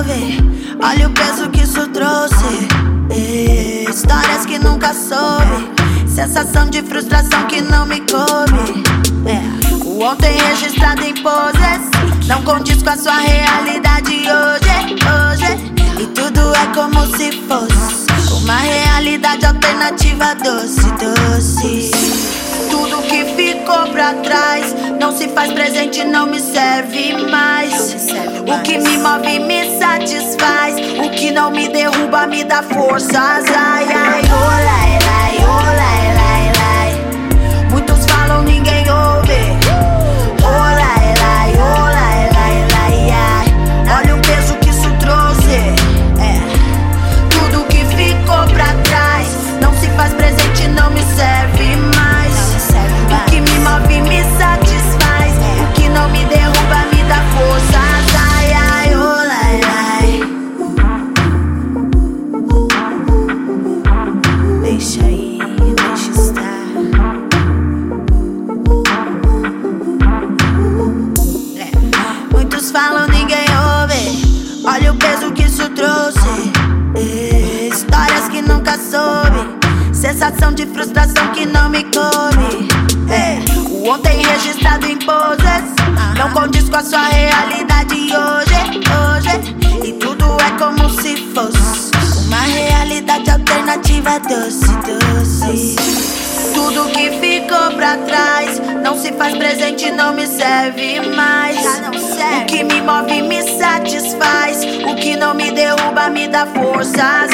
ouve. Olha o peso que isso trouxe. Histórias que nunca soube. Sensação de frustração que não me coube. O ontem registrado em poses não condiz com a sua realidade hoje. E tudo é como se fosse uma realidade alternativa doce. Tudo que ficou pra trás não se faz presente, não me serve mais. O que me move me satisfaz. O que não me derruba me dá forças. Ai, ai, olai, lai, olai, lai, lai. Muitos falam, ninguém ouve. Olai, lai, olai, lai, lai, ai. Olha o peso que isso trouxe. Tudo que ficou pra trás não se faz presente, não me serve mais. O que me move me satisfaz. O que não me derruba me dá forças. Ai, ai, olai, lai. Deixa aí, deixa estar. Muitos falam, ninguém ouve. Olha o peso que isso trouxe. Histórias que nunca soube. Sensação de frustração que não me coube. O ontem registrado em poses não condiz com a sua realidade hoje. E tudo é como se fosse uma realidade alternativa doce. Tudo que ficou pra trás não se faz presente, não me serve mais. O que me move me satisfaz. O que não me derruba me dá forças.